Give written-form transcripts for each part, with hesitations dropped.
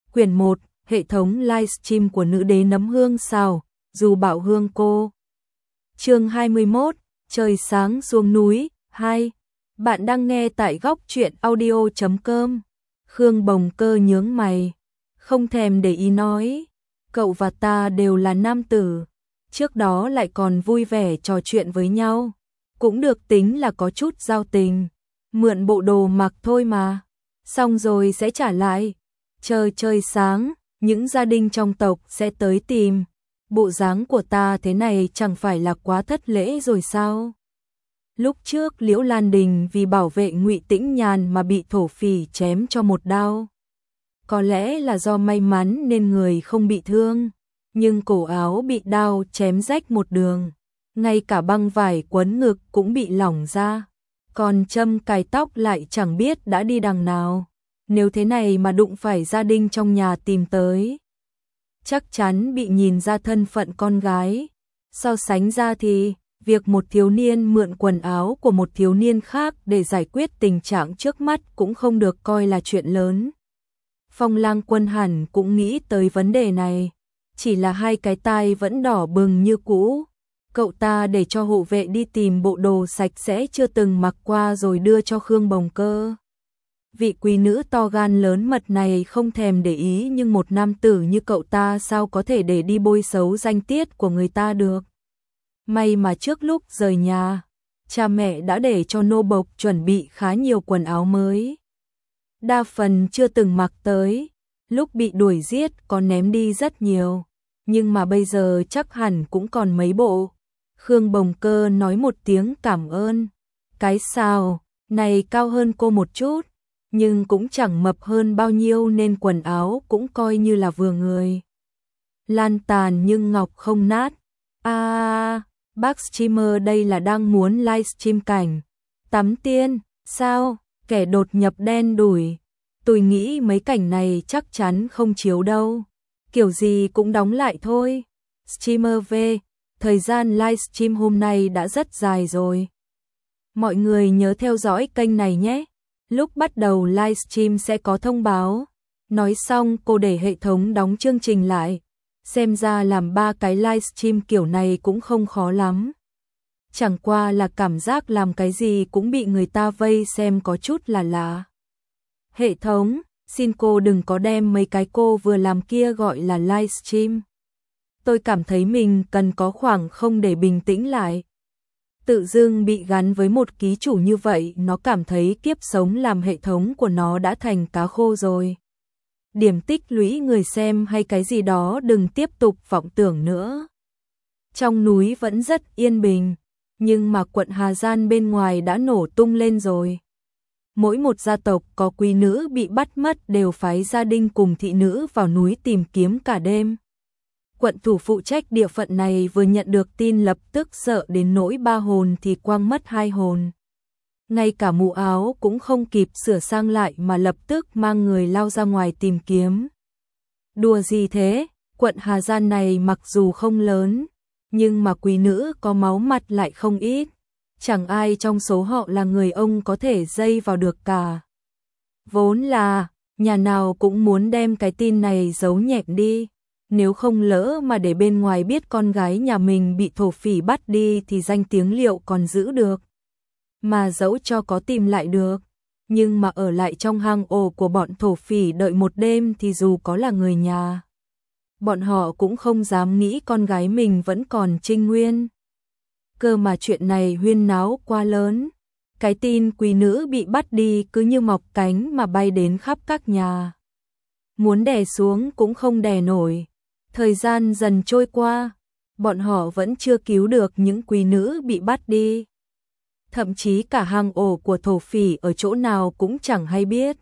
Quyển 1, hệ thống livestream của nữ đế nấm hương xào, dù bảo hương cô. Chương 21, trời sáng xuống núi, 2. Bạn đang nghe tại góc truyện audio.com. Khương Bồng Cơ nhướng mày, không thèm để ý nói, cậu và ta đều là nam tử, trước đó lại còn vui vẻ trò chuyện với nhau, cũng được tính là có chút giao tình, mượn bộ đồ mặc thôi mà, xong rồi sẽ trả lại. Chờ trời sáng, những gia đình trong tộc sẽ tới tìm. Bộ dáng của ta thế này chẳng phải là quá thất lễ rồi sao? Lúc trước Liễu Lan Đình vì bảo vệ Ngụy Tĩnh Nhàn mà bị thổ phỉ chém cho một đao. Có lẽ là do may mắn nên người không bị thương, nhưng cổ áo bị đao chém rách một đường, ngay cả băng vải quấn ngực cũng bị lỏng ra, còn châm cài tóc lại chẳng biết đã đi đằng nào. Nếu thế này mà đụng phải gia đình trong nhà tìm tới, chắc chắn bị nhìn ra thân phận con gái. So sánh ra thì, việc một thiếu niên mượn quần áo của một thiếu niên khác để giải quyết tình trạng trước mắt cũng không được coi là chuyện lớn. Phong Lang Quân hẳn cũng nghĩ tới vấn đề này, chỉ là hai cái tai vẫn đỏ bừng như cũ. Cậu ta để cho hộ vệ đi tìm bộ đồ sạch sẽ chưa từng mặc qua rồi đưa cho Khương Bồng Cơ. Vị quý nữ to gan lớn mật này không thèm để ý, nhưng một nam tử như cậu ta sao có thể để đi bôi xấu danh tiết của người ta được. May mà trước lúc rời nhà, cha mẹ đã để cho nô bộc chuẩn bị khá nhiều quần áo mới. Đa phần chưa từng mặc tới, lúc bị đuổi giết có ném đi rất nhiều, nhưng mà bây giờ chắc hẳn cũng còn mấy bộ. Khương Bồng Cơ nói một tiếng cảm ơn. Cái sao, này cao hơn cô một chút, nhưng cũng chẳng mập hơn bao nhiêu nên quần áo cũng coi như là vừa người. Lan tàn nhưng ngọc không nát. Bác streamer đây là đang muốn livestream cảnh tắm tiên, sao? Kẻ đột nhập đen đủi. Tôi nghĩ mấy cảnh này chắc chắn không chiếu đâu. Kiểu gì cũng đóng lại thôi. Streamer V, thời gian livestream hôm nay đã rất dài rồi. Mọi người nhớ theo dõi kênh này nhé. Lúc bắt đầu livestream sẽ có thông báo. Nói xong cô để hệ thống đóng chương trình lại. Xem ra làm 3 cái livestream kiểu này cũng không khó lắm. Chẳng qua là cảm giác làm cái gì cũng bị người ta vây xem có chút là lạ. Hệ thống, xin cô đừng có đem mấy cái cô vừa làm kia gọi là livestream. Tôi cảm thấy mình cần có khoảng không để bình tĩnh lại. Tự dưng bị gắn với một ký chủ như vậy, nó cảm thấy kiếp sống làm hệ thống của nó đã thành cá khô rồi. Điểm tích lũy người xem hay cái gì đó đừng tiếp tục vọng tưởng nữa. Trong núi vẫn rất yên bình, nhưng mà quận Hà Gian bên ngoài đã nổ tung lên rồi. Mỗi một gia tộc có quý nữ bị bắt mất đều phái gia đình cùng thị nữ vào núi tìm kiếm cả đêm. Quận thủ phụ trách địa phận này vừa nhận được tin lập tức sợ đến nỗi 3 hồn thì quăng mất 2 hồn. Ngay cả mũ áo cũng không kịp sửa sang lại mà lập tức mang người lao ra ngoài tìm kiếm. Đùa gì thế, quận Hà Gian này mặc dù không lớn, nhưng mà quý nữ có máu mặt lại không ít. Chẳng ai trong số họ là người ông có thể dây vào được cả. Vốn là, nhà nào cũng muốn đem cái tin này giấu nhẹm đi. Nếu không lỡ mà để bên ngoài biết con gái nhà mình bị thổ phỉ bắt đi thì danh tiếng liệu còn giữ được. Mà dẫu cho có tìm lại được, nhưng mà ở lại trong hang ổ của bọn thổ phỉ đợi một đêm thì dù có là người nhà, bọn họ cũng không dám nghĩ con gái mình vẫn còn trinh nguyên. Cơ mà chuyện này huyên náo quá lớn, cái tin quý nữ bị bắt đi cứ như mọc cánh mà bay đến khắp các nhà. Muốn đè xuống cũng không đè nổi. Thời gian dần trôi qua, bọn họ vẫn chưa cứu được những quý nữ bị bắt đi. Thậm chí cả hang ổ của thổ phỉ ở chỗ nào cũng chẳng hay biết.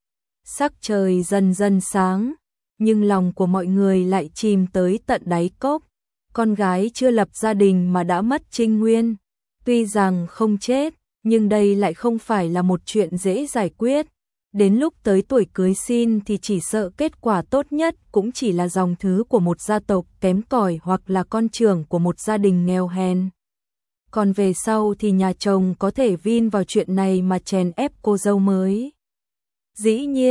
Sắc trời dần dần sáng, nhưng lòng của mọi người lại chìm tới tận đáy cốc. Con gái chưa lập gia đình mà đã mất trinh nguyên. Tuy rằng không chết, nhưng đây lại không phải là một chuyện dễ giải quyết. Đến lúc tới tuổi cưới xin thì chỉ sợ kết quả tốt nhất cũng chỉ là dòng thứ của một gia tộc kém cỏi hoặc là con trưởng của một gia đình nghèo hèn. Còn về sau thì nhà chồng có thể vin vào chuyện này mà chèn ép cô dâu mới. Dĩ nhiên,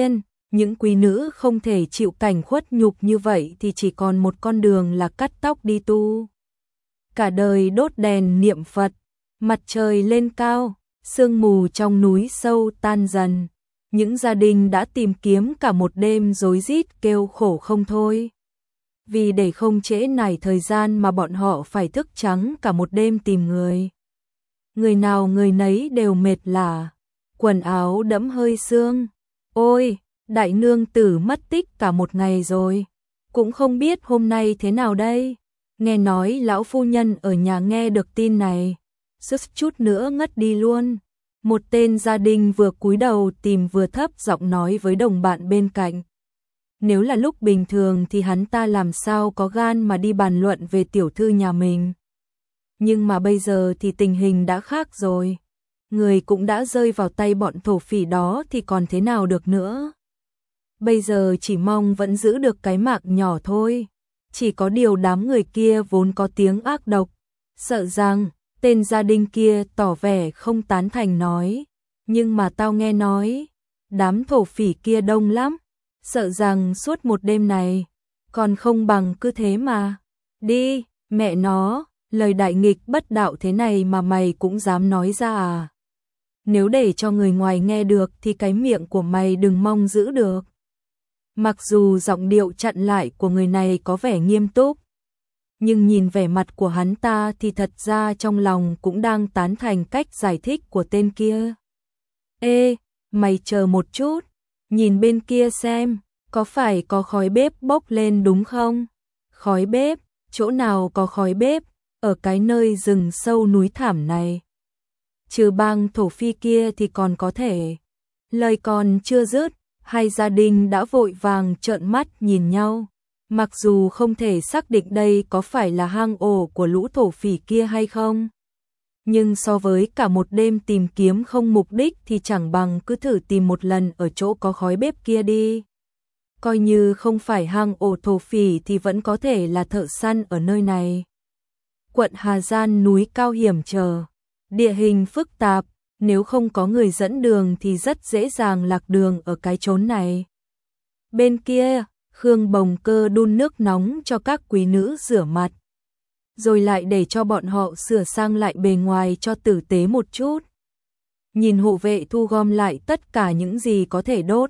Những quý nữ không thể chịu cảnh khuất nhục như vậy thì chỉ còn một con đường là cắt tóc đi tu. Cả đời đốt đèn niệm Phật, mặt trời lên cao, sương mù trong núi sâu tan dần. Những gia đình đã tìm kiếm cả một đêm rối rít kêu khổ không thôi. Vì để không trễ nải thời gian mà bọn họ phải thức trắng cả một đêm tìm người. Người nào người nấy đều mệt lả, quần áo đẫm hơi sương. Ôi, đại nương tử mất tích cả một ngày rồi, cũng không biết hôm nay thế nào đây. Nghe nói lão phu nhân ở nhà nghe được tin này, suýt chút nữa ngất đi luôn. Một tên gia đình vừa cúi đầu tìm vừa thấp giọng nói với đồng bạn bên cạnh. Nếu là lúc bình thường thì hắn ta làm sao có gan mà đi bàn luận về tiểu thư nhà mình. Nhưng mà bây giờ thì tình hình đã khác rồi. Người cũng đã rơi vào tay bọn thổ phỉ đó thì còn thế nào được nữa. Bây giờ chỉ mong vẫn giữ được cái mạng nhỏ thôi. Chỉ có điều đám người kia vốn có tiếng ác độc. Sợ rằng tên gia đình kia tỏ vẻ không tán thành nói. Nhưng mà tao nghe nói, đám thổ phỉ kia đông lắm. Sợ rằng suốt một đêm này, còn không bằng cứ thế mà. Đi, mẹ nó, lời đại nghịch bất đạo thế này mà mày cũng dám nói ra à? Nếu để cho người ngoài nghe được thì cái miệng của mày đừng mong giữ được. Mặc dù giọng điệu chặn lại của người này có vẻ nghiêm túc, nhưng nhìn vẻ mặt của hắn ta thì thật ra trong lòng cũng đang tán thành cách giải thích của tên kia. Ê, mày chờ một chút, nhìn bên kia xem, có phải có khói bếp bốc lên đúng không? Khói bếp, chỗ nào có khói bếp, ở cái nơi rừng sâu núi thảm này. Trừ bang thổ phi kia thì còn có thể. Lời còn chưa dứt, hai gia đình đã vội vàng trợn mắt nhìn nhau. Mặc dù không thể xác định đây có phải là hang ổ của lũ thổ phỉ kia hay không. Nhưng so với cả một đêm tìm kiếm không mục đích thì chẳng bằng cứ thử tìm một lần ở chỗ có khói bếp kia đi. Coi như không phải hang ổ thổ phỉ thì vẫn có thể là thợ săn ở nơi này. Quận Hà Giang núi cao hiểm trở, địa hình phức tạp, nếu không có người dẫn đường thì rất dễ dàng lạc đường ở cái chốn này. Bên kia, Khương Bồng Cơ đun nước nóng cho các quý nữ rửa mặt, rồi lại để cho bọn họ sửa sang lại bề ngoài cho tử tế một chút. Nhìn hộ vệ thu gom lại tất cả những gì có thể đốt.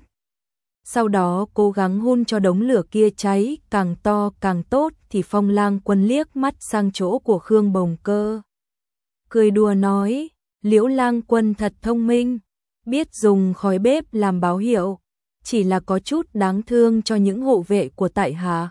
Sau đó cố gắng hun cho đống lửa kia cháy càng to càng tốt thì Phong Lang Quân liếc mắt sang chỗ của Khương Bồng Cơ. Cười đùa nói, Liễu Lang Quân thật thông minh, biết dùng khói bếp làm báo hiệu, chỉ là có chút đáng thương cho những hộ vệ của tại hạ.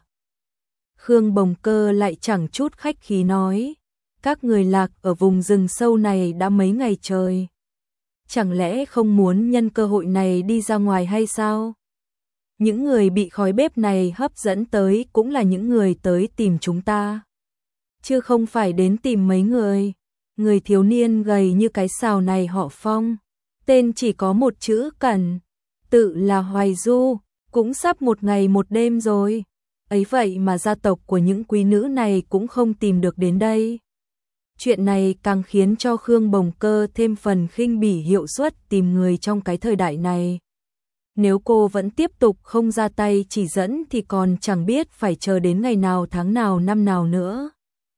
Khương Bồng Cơ lại chẳng chút khách khí nói, các người lạc ở vùng rừng sâu này đã mấy ngày trời. Chẳng lẽ không muốn nhân cơ hội này đi ra ngoài hay sao? Những người bị khói bếp này hấp dẫn tới cũng là những người tới tìm chúng ta, chứ không phải đến tìm mấy người. Người thiếu niên gầy như cái sào này họ Phong, tên chỉ có một chữ Cẩn, tự là Hoài Du, cũng sắp một ngày một đêm rồi. Ấy vậy mà gia tộc của những quý nữ này cũng không tìm được đến đây. Chuyện này càng khiến cho Khương Bồng Cơ thêm phần khinh bỉ hiệu suất tìm người trong cái thời đại này. Nếu cô vẫn tiếp tục không ra tay chỉ dẫn thì còn chẳng biết phải chờ đến ngày nào tháng nào năm nào nữa.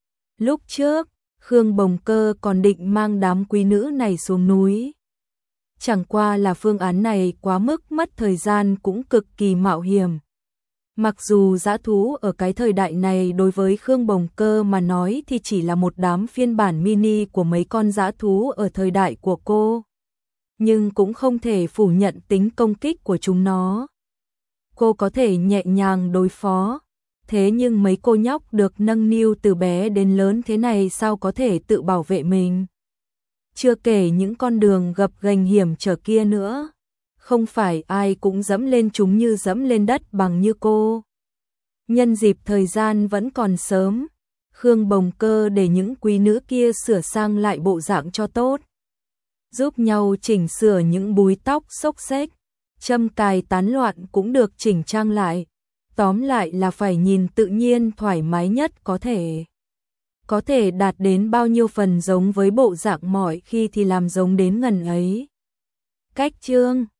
Lúc trước, Khương Bồng Cơ còn định mang đám quý nữ này xuống núi. Chẳng qua là phương án này quá mức mất thời gian cũng cực kỳ mạo hiểm. Mặc dù dã thú ở cái thời đại này đối với Khương Bồng Cơ mà nói thì chỉ là một đám phiên bản mini của mấy con dã thú ở thời đại của cô. Nhưng cũng không thể phủ nhận tính công kích của chúng nó. Cô có thể nhẹ nhàng đối phó. Thế nhưng mấy cô nhóc được nâng niu từ bé đến lớn thế này sao có thể tự bảo vệ mình. Chưa kể những con đường gập ghềnh hiểm trở kia nữa. Không phải ai cũng dẫm lên chúng như dẫm lên đất bằng như cô. Nhân dịp thời gian vẫn còn sớm, Khương Bồng Cơ để những quý nữ kia sửa sang lại bộ dạng cho tốt. Giúp nhau chỉnh sửa những búi tóc xốc xếch, châm cài tán loạn cũng được chỉnh trang lại. Tóm lại là phải nhìn tự nhiên thoải mái nhất có thể. Có thể đạt đến bao nhiêu phần giống với bộ dạng mọi khi thì làm giống đến ngần ấy. Cách chương